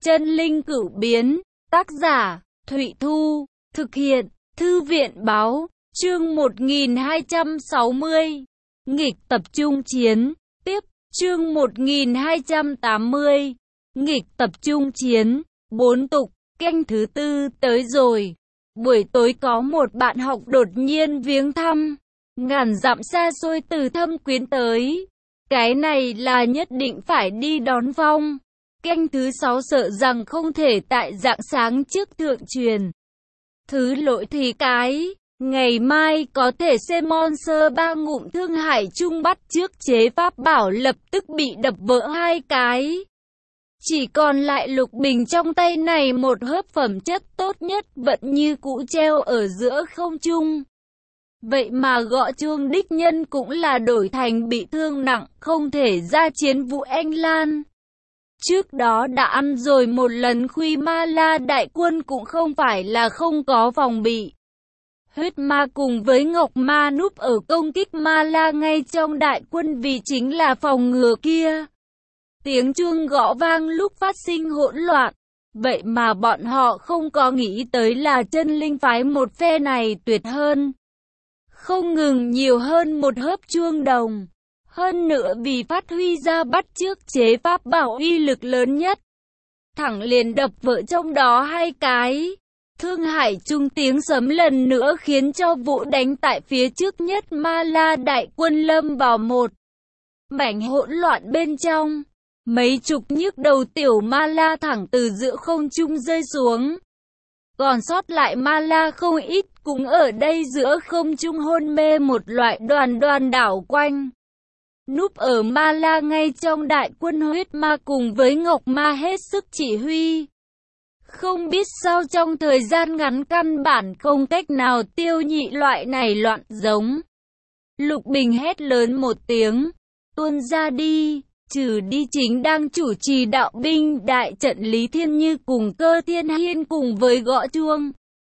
Chân linh cửu biến, tác giả, Thụy Thu, thực hiện, Thư viện báo, chương 1260, nghịch tập trung chiến, tiếp, chương 1280, nghịch tập trung chiến, 4 tục, canh thứ 4 tới rồi. Buổi tối có một bạn học đột nhiên viếng thăm, ngàn dặm xa xôi từ Thâm Quyến tới. Cái này là nhất định phải đi đón phong. Canh thứ 6 sợ rằng không thể tại rạng sáng trước thượng truyền. Thứ lỗi thì cái, ngày mai có thể xem Monster 3 ngụm Thương Hải Trung bắt trước chế pháp bảo lập tức bị đập vỡ 2 cái. Chỉ còn lại Lục Bình trong tay này một hớp phẩm chất tốt nhất vẫn như cũ treo ở giữa không trung. Vậy mà gõ chuông đích nhân cũng là đổi thành bị thương nặng, không thể ra chiến Vũ Anh Lan. Trước đó đã ăn rồi một lần Khuy Ma La đại quân cũng không phải là không có phòng bị. Huyết ma cùng với Ngọc Ma núp ở công kích Ma La ngay trong đại quân vì chính là phòng ngừa kia. Tiếng chuông gõ vang lúc phát sinh hỗn loạn. Vậy mà bọn họ không có nghĩ tới là chân linh phái một phe này tuyệt hơn. Không ngừng nhiều hơn một hớp chuông đồng. Hơn nữa vì phát huy ra bắt chước chế pháp bảo uy lực lớn nhất. Thẳng liền đập vỡ trong đó 2 cái. Thương Hải Trung tiếng sấm lần nữa khiến cho vụ đánh tại phía trước nhất Ma La đại quân lâm vào một mảnh hỗn loạn bên trong. Mấy chục nhức đầu tiểu Ma La thẳng từ giữa không trung rơi xuống. Còn sót lại Ma La không ít cũng ở đây giữa không trung hôn mê một loại đoàn đảo quanh. Núp ở Ma La ngay trong đại quân huyết ma cùng với Ngọc Ma hết sức chỉ huy. Không biết sao trong thời gian ngắn căn bản không cách nào tiêu nhị loại này loạn giống. Lục Bình hét lớn một tiếng, tuôn ra đi, trừ đi chính đang chủ trì đạo binh đại trận Lý Thiên Như cùng Cơ Thiên Hiên cùng với gõ chuông.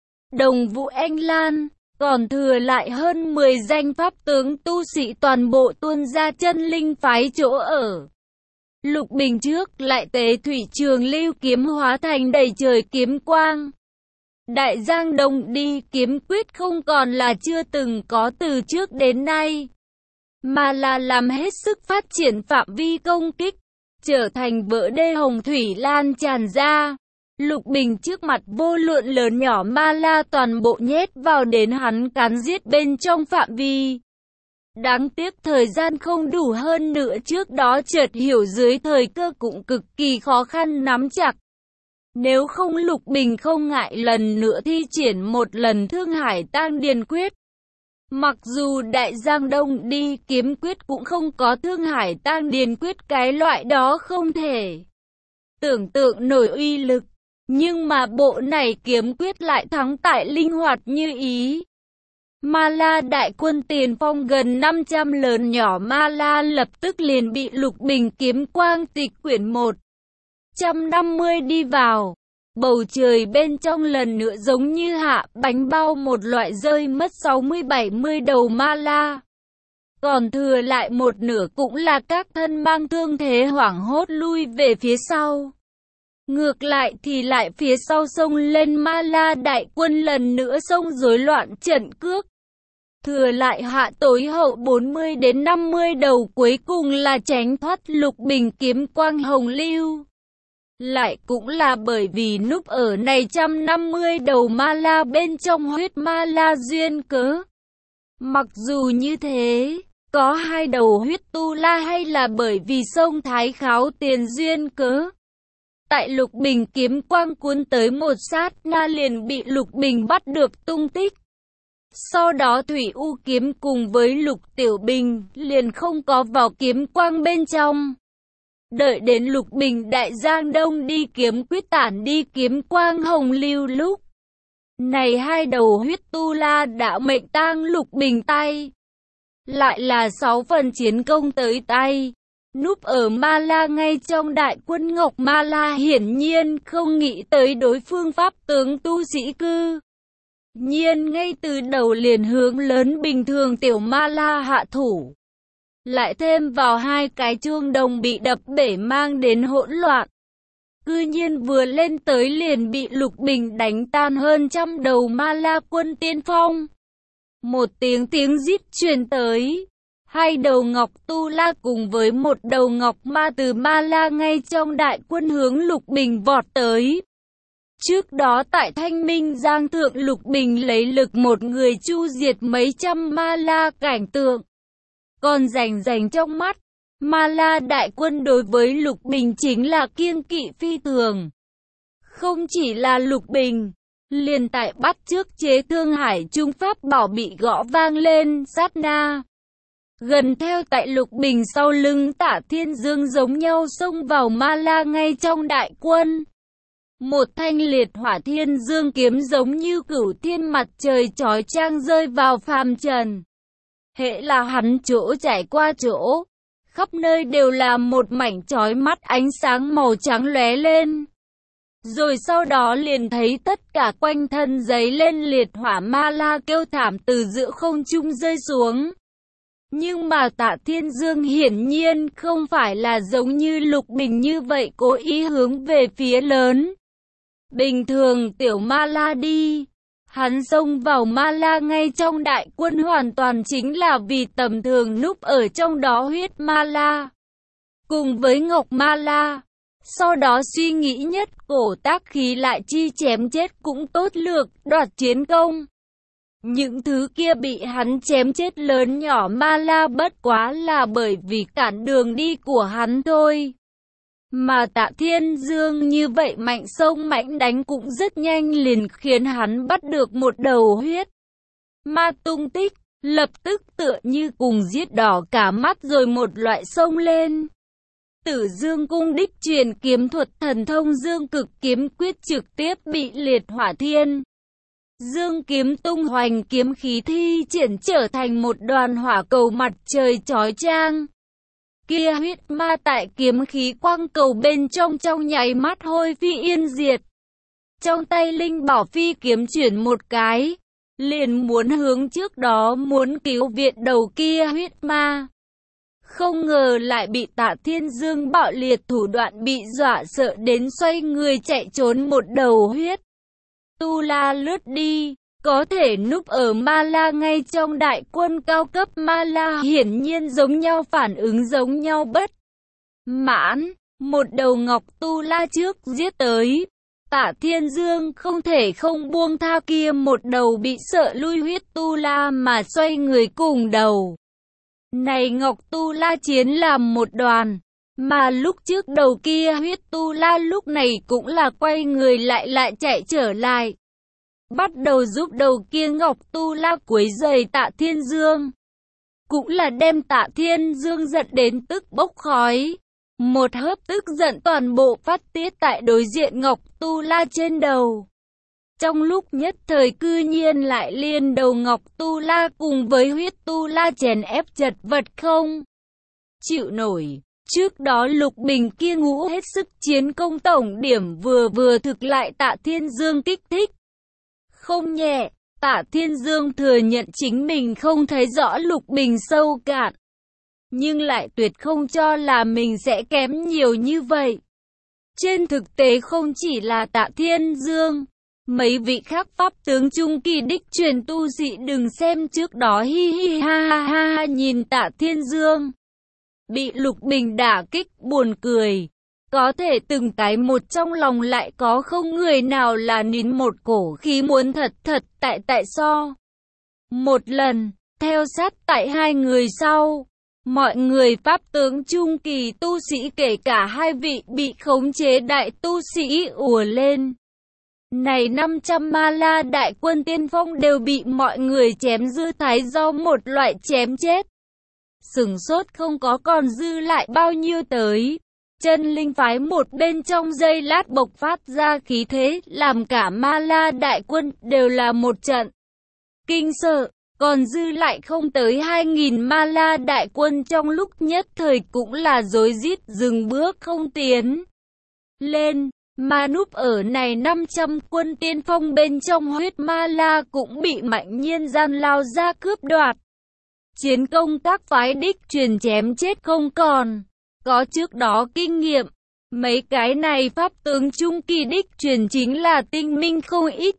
Đồng Vũ Anh Lan. Còn thừa lại hơn 10 danh pháp tướng tu sĩ toàn bộ tuôn ra chân linh phái chỗ ở. Lục Bình trước lại tế thủy trường lưu kiếm hóa thành đầy trời kiếm quang. Đại Giang Đông đi kiếm quyết không còn là chưa từng có từ trước đến nay, mà là làm hết sức phát triển phạm vi công kích, trở thành vỡ đê hồng thủy lan tràn ra. Lục Bình trước mặt vô luận lớn nhỏ Ma La toàn bộ nhét vào đến hắn cắn giết bên trong phạm vi. Đáng tiếc thời gian không đủ hơn nữa trước đó chợt hiểu dưới thời cơ cũng cực kỳ khó khăn nắm chặt. Nếu không Lục Bình không ngại lần nữa thi triển một lần Thương Hải Tang Điền Quyết. Mặc dù Đại Giang Đông đi kiếm quyết cũng không có Thương Hải Tang Điền Quyết cái loại đó không thể tưởng tượng nổi uy lực. Nhưng mà bộ này kiếm quyết lại thắng tại linh hoạt như ý. Ma La đại quân tiền phong gần 500 lớn nhỏ Ma La lập tức liền bị Lục Bình kiếm quang tịch quyển 150 đi vào. Bầu trời bên trong lần nữa giống như hạ bánh bao một loại rơi mất 60-70 đầu Ma La. Còn thừa lại một nửa cũng là các thân mang thương thế hoảng hốt lui về phía sau. Ngược lại thì lại phía sau sông lên Ma La đại quân lần nữa xông rối loạn trận cước. Thừa lại hạ tối hậu 40 đến 50 đầu cuối cùng là tránh thoát Lục Bình kiếm quang hồng lưu. Lại cũng là bởi vì núp ở này 150 đầu Ma La bên trong huyết Ma La duyên cớ. Mặc dù như thế, có 2 đầu huyết Tu La hay là bởi vì sông Thái Kháo tiền duyên cớ. Tại Lục Bình kiếm quang cuốn tới một sát na liền bị Lục Bình bắt được tung tích. Sau đó Thủy U kiếm cùng với Lục Tiểu Bình liền không có vào kiếm quang bên trong. Đợi đến Lục Bình Đại Giang Đông đi kiếm quyết tản đi kiếm quang hồng lưu lúc này 2 đầu huyết Tu La đã mệnh tang Lục Bình tay. Lại là 6 phần chiến công tới tay. Núp ở Ma La ngay trong đại quân Ngọc Ma La hiển nhiên không nghĩ tới đối phương pháp tướng tu sĩ cư nhiên ngay từ đầu liền hướng lớn bình thường tiểu Ma La hạ thủ. Lại thêm vào 2 cái chuông đồng bị đập bể mang đến hỗn loạn. cư nhiên vừa lên tới liền bị Lục Bình đánh tan hơn trăm đầu ma la quân tiên phong. Một tiếng rít truyền tới. Hai đầu ngọc tu la cùng với một đầu ngọc ma từ ma la ngay trong đại quân hướng Lục Bình vọt tới. Trước đó tại Thanh Minh Giang Thượng, Lục Bình lấy lực một người chu diệt mấy trăm ma la cảnh tượng. Còn rành trong mắt, ma la đại quân đối với Lục Bình chính là kiêng kỵ phi thường. Không chỉ là Lục Bình, liền tại bắt trước chế Thương Hải Trung pháp bảo bị gõ vang lên sát na. Gần theo tại Lục Bình sau lưng Tả Thiên Dương giống nhau xông vào ma la ngay trong đại quân. Một thanh liệt hỏa thiên dương kiếm giống như cửu thiên mặt trời chói chang rơi vào phàm trần. Hễ là hắn chỗ trải qua chỗ, khắp nơi đều là một mảnh chói mắt ánh sáng màu trắng lóe lên. Rồi sau đó liền thấy tất cả quanh thân giấy lên liệt hỏa ma la kêu thảm từ giữa không trung rơi xuống. Nhưng mà Tạ Thiên Dương hiển nhiên không phải là giống như Lục Bình như vậy cố ý hướng về phía lớn. Bình thường tiểu ma la đi, hắn xông vào ma la ngay trong đại quân hoàn toàn chính là vì tầm thường núp ở trong đó huyết ma la. Cùng với ngọc ma la, sau đó suy nghĩ nhất cổ tác khí lại chi chém chết cũng tốt lược, đoạt chiến công. Những thứ kia bị hắn chém chết lớn nhỏ ma la bất quá là bởi vì cản đường đi của hắn thôi. Mà Tạ Thiên Dương như vậy mạnh sông mãnh đánh cũng rất nhanh liền khiến hắn bắt được một đầu huyết ma tung tích, lập tức tựa như cùng giết đỏ cả mắt rồi một loại sông lên. Tử Dương cung đích truyền kiếm thuật thần thông Dương Cực kiếm quyết trực tiếp bị liệt hỏa thiên Dương kiếm tung hoành kiếm khí thi triển trở thành một đoàn hỏa cầu mặt trời chói chang. Kia huyết ma tại kiếm khí quang cầu bên trong nháy mắt hôi phi yên diệt. Trong tay Linh Bảo Phi kiếm chuyển một cái, liền muốn hướng trước đó muốn cứu viện đầu kia huyết ma. Không ngờ lại bị Tạ Thiên Dương bạo liệt thủ đoạn bị dọa sợ đến xoay người chạy trốn một đầu huyết tu la lướt đi. Có thể núp ở ma la ngay trong đại quân cao cấp ma la hiển nhiên giống nhau phản ứng giống nhau bất mãn. Một đầu ngọc tu la trước giết tới. Tạ Thiên Dương không thể không buông tha kia một đầu bị sợ lui huyết tu la mà xoay người cùng đầu. Này ngọc tu la chiến làm một đoàn. Mà lúc trước đầu kia huyết tu la lúc này cũng là quay người lại chạy trở lại. Bắt đầu giúp đầu kia ngọc tu la quấy rầy Tạ Thiên Dương. Cũng là đem Tạ Thiên Dương giận đến tức bốc khói. Một hớp tức giận toàn bộ phát tiết tại đối diện ngọc tu la trên đầu. Trong lúc nhất thời cư nhiên lại liên đầu ngọc tu la cùng với huyết tu la chèn ép chật vật không chịu nổi. Trước đó Lục Bình kia ngũ hết sức chiến công tổng điểm vừa thực lại Tạ Thiên Dương kích thích không nhẹ. Tạ Thiên Dương thừa nhận chính mình không thấy rõ Lục Bình sâu cạn, nhưng lại tuyệt không cho là mình sẽ kém nhiều như vậy. Trên thực tế không chỉ là Tạ Thiên Dương, mấy vị khác pháp tướng trung kỳ đích truyền tu sĩ đừng xem trước đó hi hi ha nhìn Tạ Thiên Dương bị Lục Bình đả kích buồn cười. Có thể từng cái một trong lòng lại có không người nào là nín một cổ khí muốn thật tại so. Một lần, theo sát tại hai người sau, mọi người pháp tướng trung kỳ tu sĩ kể cả hai vị bị khống chế đại tu sĩ ùa lên. Này 500 ma la đại quân tiên phong đều bị mọi người chém dư thái do một loại chém chết. Sửng sốt không có còn dư lại bao nhiêu tới. Chân linh phái một bên trong giây lát bộc phát ra khí thế, làm cả ma la đại quân đều là một trận kinh sợ, còn dư lại không tới 2000 ma la đại quân trong lúc nhất thời cũng là rối rít dừng bước không tiến lên, mà núp ở này 500 quân tiên phong bên trong huyết ma la cũng bị Mạnh Nhiên gian lao ra cướp đoạt. Chiến công các phái đích truyền chém chết không còn. Có trước đó kinh nghiệm, Mấy cái này pháp tướng trung kỳ đích truyền chính là tinh minh không ít.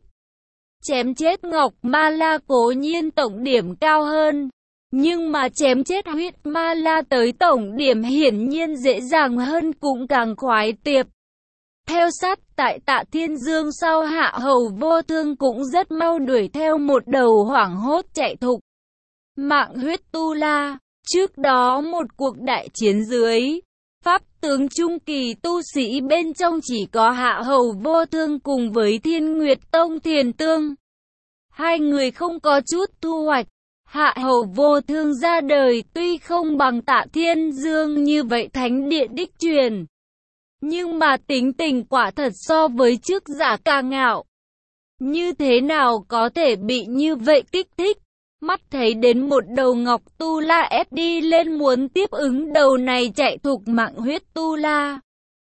Chém chết Ngọc Ma La cố nhiên tổng điểm cao hơn, nhưng mà chém chết huyết ma la tới tổng điểm hiển nhiên dễ dàng hơn cũng càng khoái tiệp. Theo sát tại Tạ Thiên Dương sau Hạ Hầu Vô Thương cũng rất mau đuổi theo một đầu hoảng hốt chạy thục. Mạng huyết tu la, trước đó một cuộc đại chiến dưới, pháp tướng trung kỳ tu sĩ bên trong chỉ có Hạ Hầu Vô Thương cùng với Thiên Nguyệt Tông Thiền Tương. Hai người không có chút thu hoạch. Hạ Hầu Vô Thương ra đời tuy không bằng Tạ Thiên Dương như vậy thánh địa đích truyền, nhưng mà tính tình quả thật so với trước giả càng ngạo. Như thế nào có thể bị như vậy kích thích? Mắt thấy đến một đầu Ngọc Tu La ép đi lên muốn tiếp ứng đầu này chạy thục mạng huyết Tu La.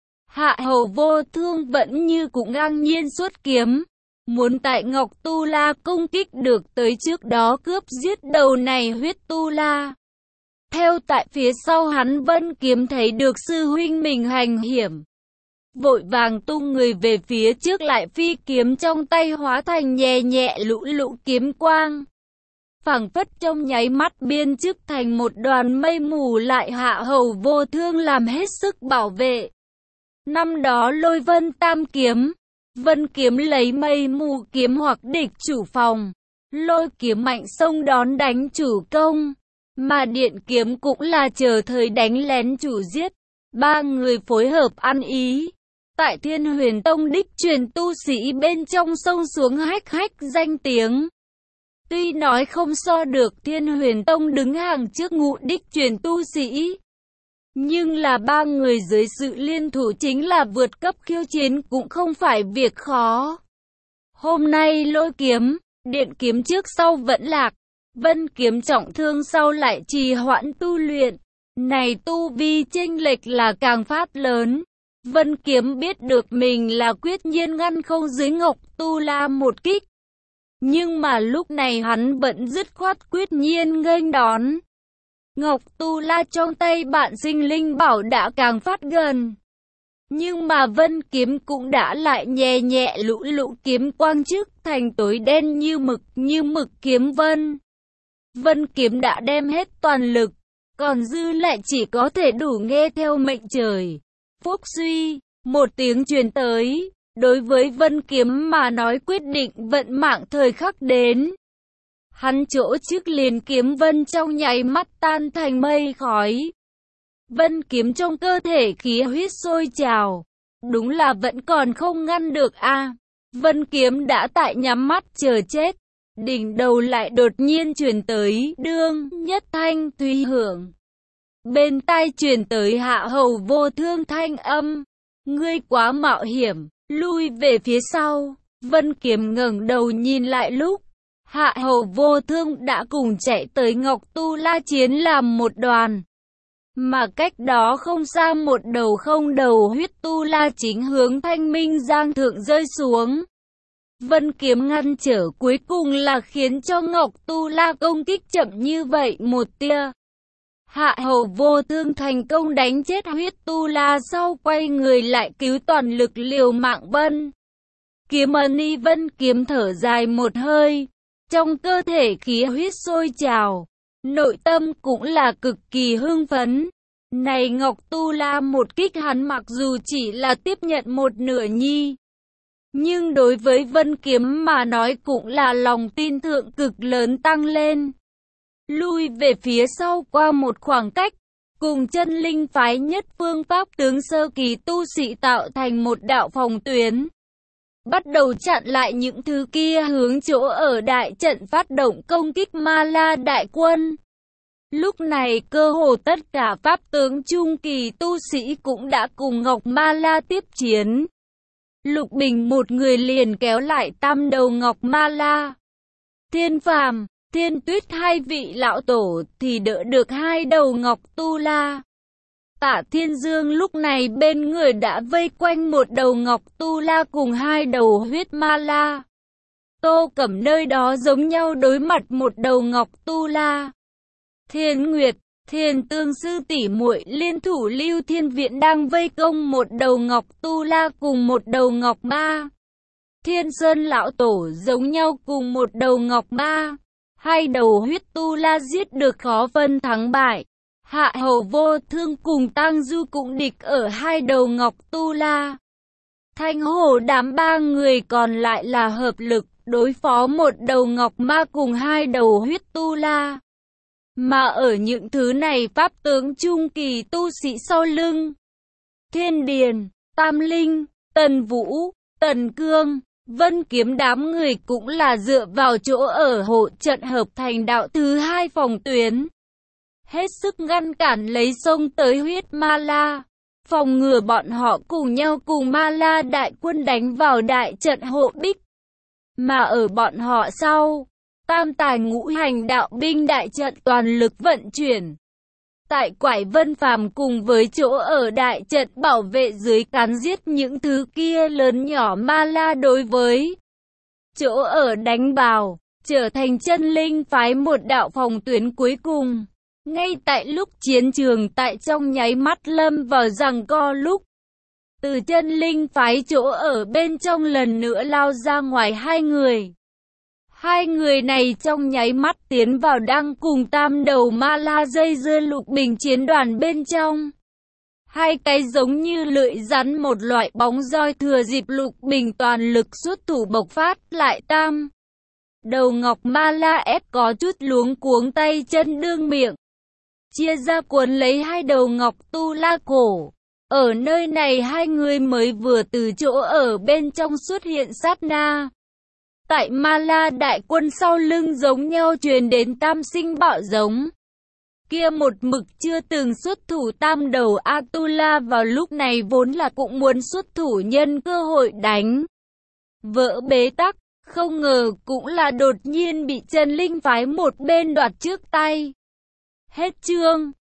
Hạ Hầu Vô Thương vẫn như cũng ngang nhiên xuất kiếm, muốn tại Ngọc Tu La công kích được tới trước đó cướp giết đầu này huyết Tu La. Theo tại phía sau hắn Vân Kiếm thấy được sư huynh mình hành hiểm, vội vàng tung người về phía trước, lại phi kiếm trong tay hóa thành nhẹ nhẹ lũ lũ kiếm quang. Phảng phất trong nháy mắt biên chức thành một đoàn mây mù, lại Hạ Hầu Vô Thương làm hết sức bảo vệ. Năm đó Lôi Vân Tam Kiếm, Vân Kiếm lấy mây mù kiếm hoặc địch chủ phòng, Lôi Kiếm mạnh xông đón đánh chủ công, mà Điện Kiếm cũng là chờ thời đánh lén chủ giết. Ba người phối hợp ăn ý. Tại Thiên Huyền Tông đích truyền tu sĩ bên trong sông xuống hách hách danh tiếng. Tuy nói không so được Thiên Huyền Tông đứng hàng trước ngũ đích truyền tu sĩ, nhưng là ba người dưới sự liên thủ chính là vượt cấp khiêu chiến cũng không phải việc khó. Hôm nay Lôi Kiếm, Điện Kiếm trước sau vẫn lạc, Vân Kiếm trọng thương sau lại trì hoãn tu luyện, này tu vi chênh lệch là càng phát lớn. Vân Kiếm biết được mình là quyết nhiên ngăn không dưới Ngọc Tu La một kích, nhưng mà lúc này hắn vẫn dứt khoát quyết nhiên nghênh đón. Ngọc Tu La trong tay bạn sinh linh bảo đã càng phát gần, nhưng mà Vân Kiếm cũng đã lại nhẹ nhẹ lũ lũ kiếm quang trước thành tối đen như mực kiếm vân. Vân Kiếm đã đem hết toàn lực, còn dư lại chỉ có thể đủ nghe theo mệnh trời. Phúc suy, một tiếng truyền tới, đối với Vân Kiếm mà nói quyết định vận mạng thời khắc đến. Hắn chỗ trước liền kiếm vân trong nháy mắt tan thành mây khói. Vân Kiếm trong cơ thể khí huyết sôi trào, đúng là vẫn còn không ngăn được a. Vân Kiếm đã tại nhắm mắt chờ chết, đỉnh đầu lại đột nhiên truyền tới đương nhất thanh thùy hưởng. Bên tai truyền tới Hạ Hầu Vô Thương thanh âm, ngươi quá mạo hiểm, lui về phía sau. Vân Kiếm ngẩng đầu nhìn lại lúc, Hạ Hầu Vô Thương đã cùng chạy tới Ngọc Tu La chiến làm một đoàn. Mà cách đó không xa một đầu không đầu huyết Tu La chính hướng Thanh Minh Giang thượng rơi xuống. Vân Kiếm ngăn trở cuối cùng là khiến cho Ngọc Tu La công kích chậm như vậy một tia. Hạ Hầu Vô Thương thành công đánh chết huyết Tu La sau quay người lại cứu toàn lực liều mạng Vân Kiếm. Vân Kiếm thở dài một hơi, trong cơ thể khí huyết sôi trào, nội tâm cũng là cực kỳ hưng phấn. Này Ngọc Tu La một kích hắn mặc dù chỉ là tiếp nhận một nửa nhi, nhưng đối với Vân Kiếm mà nói cũng là lòng tin thượng cực lớn tăng lên. Lui về phía sau qua một khoảng cách, cùng chân linh phái nhất phương pháp tướng sơ kỳ tu sĩ tạo thành một đạo phòng tuyến, bắt đầu chặn lại những thứ kia hướng chỗ ở đại trận phát động công kích Ma La đại quân. Lúc này cơ hồ tất cả pháp tướng trung kỳ tu sĩ cũng đã cùng Ngọc Ma La tiếp chiến. Lục Bình một người liền kéo lại tam đầu Ngọc Ma La. Thiên Phàm, Thiên Tuyết hai vị lão tổ thì đỡ được hai đầu Ngọc Tu La. Tạ Thiên Dương lúc này bên người đã vây quanh một đầu Ngọc Tu La cùng hai đầu huyết Ma La. Tô Cẩm nơi đó giống nhau đối mặt một đầu Ngọc Tu La. Thiên Nguyệt, Thiền Tương sư tỷ muội liên thủ Lưu Thiên Viện đang vây công một đầu Ngọc Tu La cùng một đầu Ngọc Ma. Thiên Sơn lão tổ giống nhau cùng một đầu Ngọc Ma. Hai đầu huyết Tu La giết được khó phân thắng bại. Hạ Hầu Vô Thương cùng Tang Du cũng địch ở hai đầu Ngọc Tu La. Thanh Hổ đám ba người còn lại là hợp lực đối phó một đầu Ngọc Ma cùng hai đầu huyết Tu La. Mà ở những thứ này pháp tướng trung kỳ tu sĩ sau lưng, Thiên Điền, Tam Linh, Tần Vũ, Tần Cương, Vân Kiếm đám người cũng là dựa vào chỗ ở hộ trận hợp thành đạo thứ hai phòng tuyến. Hết sức ngăn cản lấy sông tới huyết Ma La, phòng ngừa bọn họ cùng nhau cùng Ma La đại quân đánh vào đại trận hộ bích. Mà ở bọn họ sau, tam tài ngũ hành đạo binh đại trận toàn lực vận chuyển. Tại Quải Vân Phàm cùng với chỗ ở đại trận bảo vệ dưới cắn giết những thứ kia lớn nhỏ Ma La đối với chỗ ở đánh vào, trở thành chân linh phái một đạo phòng tuyến cuối cùng. Ngay tại lúc chiến trường tại trong nháy mắt lâm vào giằng co lúc, từ chân linh phái chỗ ở bên trong lần nữa lao ra ngoài hai người. Hai người này trong nháy mắt tiến vào đang cùng tam đầu Ma La dây dưa Lục Bình chiến đoàn bên trong. Hai cái giống như lưỡi rắn một loại bóng roi thừa dịp Lục Bình toàn lực xuất thủ bộc phát lại tam đầu Ngọc Ma La ép có chút luống cuống tay chân đương miệng. Chia ra cuốn lấy hai đầu Ngọc Tu La cổ. Ở nơi này hai người mới vừa từ chỗ ở bên trong xuất hiện sát na. Tại Ma La đại quân sau lưng giống nhau truyền đến tam sinh bạo giống. Kia một mực chưa từng xuất thủ tam đầu Atula vào lúc này vốn là cũng muốn xuất thủ nhân cơ hội đánh vỡ bế tắc, không ngờ cũng là đột nhiên bị chân linh phái một bên đoạt trước tay. Hết chương.